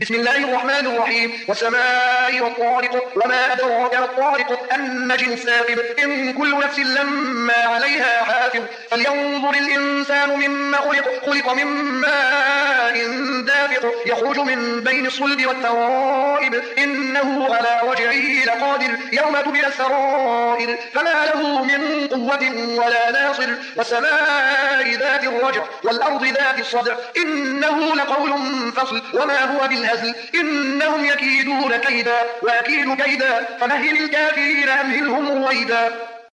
بسم الله الرحمن الرحيم. والسماء والطارق وما أدراك ما الطارق النجم الثاقب إن كل نفس لما عليها حافظ فلينظر الإنسان مما خلق من ماء دافق يخرج من بين الصلب والترائب إنه على رجعه لقادر يوم تبلى السرائر فما له من قوة ولا ناصر والسماء ذات الرجع والأرض ذات الصدع إنه لقول فصل وما هو بالهزل إنهم يكيدون كيدا وأكيد كيدا فمهل الكافرين أمهلهم رويدا.